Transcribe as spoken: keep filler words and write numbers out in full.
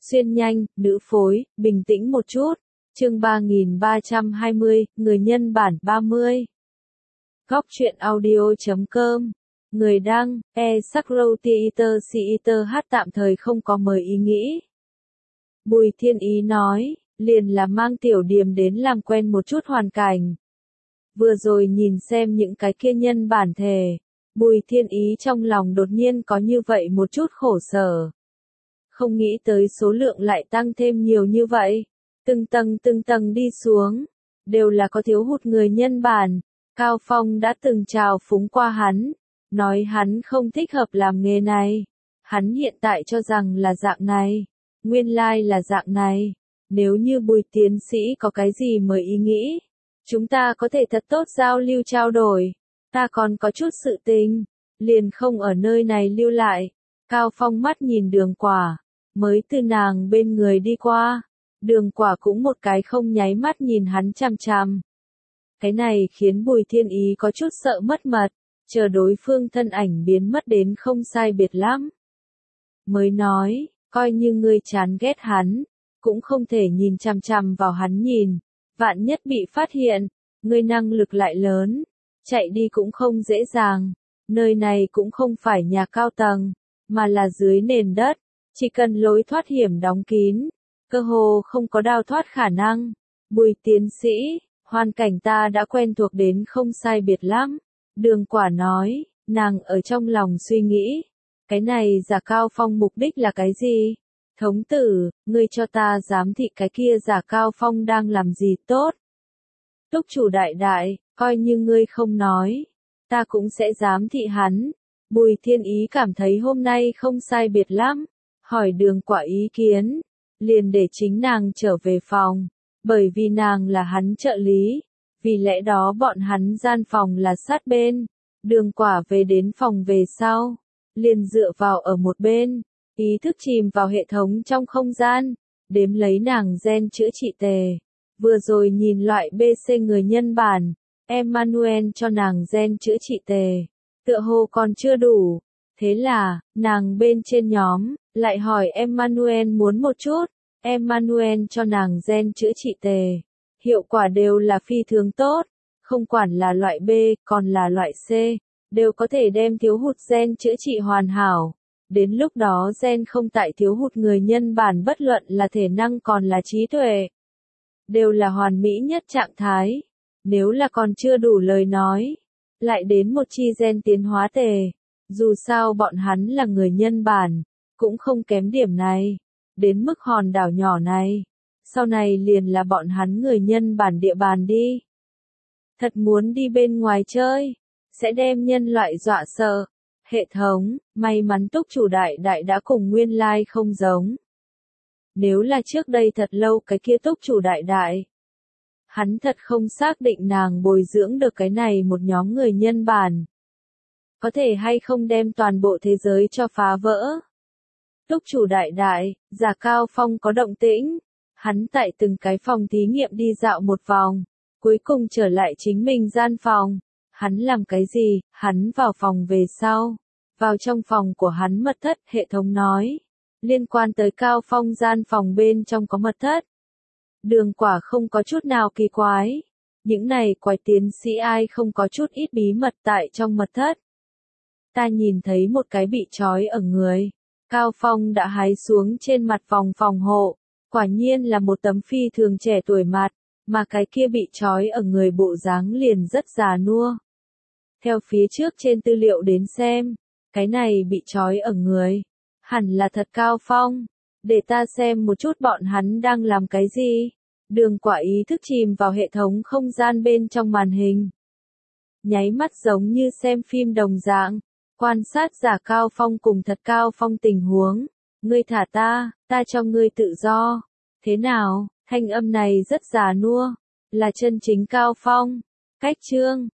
Xuyên nhanh, nữ phối, bình tĩnh một chút. Chương ba nghìn ba trăm hai mươi, người nhân bản ba mươi. Góc truyện audio chấm com. Người đăng, e Sakro Theater Theater hát tạm thời không có mời ý nghĩ. Bùi Thiên Ý nói, liền là mang tiểu điềm đến làm quen một chút hoàn cảnh. Vừa rồi nhìn xem những cái kia nhân bản thể, Bùi Thiên Ý trong lòng đột nhiên có như vậy một chút khổ sở. Không nghĩ tới số lượng lại tăng thêm nhiều như vậy. Từng tầng từng tầng đi xuống, đều là có thiếu hụt người nhân bản. Cao Phong đã từng chào phúng qua hắn, nói hắn không thích hợp làm nghề này. Hắn hiện tại cho rằng là dạng này, nguyên lai là dạng này. Nếu như Bùi tiến sĩ có cái gì mới ý nghĩ, chúng ta có thể thật tốt giao lưu trao đổi. Ta còn có chút sự tình, liền không ở nơi này lưu lại. Cao Phong mắt nhìn Đường Quả, mới từ nàng bên người đi qua. Đường Quả cũng một cái không nháy mắt nhìn hắn chằm chằm. Cái này khiến Bùi Thiên Ý có chút sợ mất mật, chờ đối phương thân ảnh biến mất đến không sai biệt lắm. Mới nói, coi như ngươi chán ghét hắn, cũng không thể nhìn chằm chằm vào hắn nhìn, vạn nhất bị phát hiện, ngươi năng lực lại lớn, chạy đi cũng không dễ dàng, nơi này cũng không phải nhà cao tầng, mà là dưới nền đất, chỉ cần lối thoát hiểm đóng kín, cơ hồ không có đào thoát khả năng. Bùi tiến sĩ, hoàn cảnh ta đã quen thuộc đến không sai biệt lắm. Đường Quả nói, nàng ở trong lòng suy nghĩ, cái này Giả Cao Phong mục đích là cái gì? Thống tử, ngươi cho ta giám thị cái kia Giả Cao Phong đang làm gì tốt? Túc chủ đại đại, coi như ngươi không nói, ta cũng sẽ giám thị hắn. Bùi Thiên Ý cảm thấy hôm nay không sai biệt lắm, hỏi Đường Quả ý kiến, liền để chính nàng trở về phòng, bởi vì nàng là hắn trợ lý, vì lẽ đó bọn hắn gian phòng là sát bên. Đường Quả về đến phòng về sau, liền dựa vào ở một bên, ý thức chìm vào hệ thống trong không gian, đếm lấy nàng gen chữa trị tề. Vừa rồi nhìn loại bê xê người nhân bản, Emmanuel cho nàng gen chữa trị tề, tựa hồ còn chưa đủ. Thế là, nàng bên trên nhóm, lại hỏi Emmanuel muốn một chút, Emmanuel cho nàng gen chữa trị tề. Hiệu quả đều là phi thường tốt, không quản là loại B, còn là loại C, đều có thể đem thiếu hụt gen chữa trị hoàn hảo. Đến lúc đó gen không tại thiếu hụt người nhân bản bất luận là thể năng còn là trí tuệ, đều là hoàn mỹ nhất trạng thái. Nếu là còn chưa đủ lời nói, lại đến một chi gen tiến hóa tề. Dù sao bọn hắn là người nhân bản, cũng không kém điểm này. Đến mức hòn đảo nhỏ này, sau này liền là bọn hắn người nhân bản địa bàn đi. Thật muốn đi bên ngoài chơi, sẽ đem nhân loại dọa sợ. Hệ thống, may mắn Túc chủ đại đại đã cùng nguyên lai like không giống. Nếu là trước đây thật lâu cái kia Túc chủ đại đại, hắn thật không xác định nàng bồi dưỡng được cái này một nhóm người nhân bản. Có thể hay không đem toàn bộ thế giới cho phá vỡ. Túc chủ đại đại, Giả Cao Phong có động tĩnh. Hắn tại từng cái phòng thí nghiệm đi dạo một vòng, cuối cùng trở lại chính mình gian phòng. Hắn làm cái gì? Hắn vào phòng về sau. Vào trong phòng của hắn mật thất, hệ thống nói. Liên quan tới Cao Phong gian phòng bên trong có mật thất. Đường Quả không có chút nào kỳ quái. Những này quái tiến sĩ ai không có chút ít bí mật tại trong mật thất. Ta nhìn thấy một cái bị trói ở người. Cao Phong đã hái xuống trên mặt vòng phòng hộ. Quả nhiên là một tấm phi thường trẻ tuổi mặt, mà cái kia bị trói ở người bộ dáng liền rất già nua. Theo phía trước trên tư liệu đến xem, cái này bị trói ở người, hẳn là thật Cao Phong. Để ta xem một chút bọn hắn đang làm cái gì. Đường Quả ý thức chìm vào hệ thống không gian bên trong màn hình. Nháy mắt giống như xem phim đồng dạng, quan sát Giả Cao Phong cùng thật Cao Phong tình huống. Ngươi thả ta, ta cho ngươi tự do. Thế nào, thanh âm này rất già nua, là chân chính Cao Phong. Cách chương,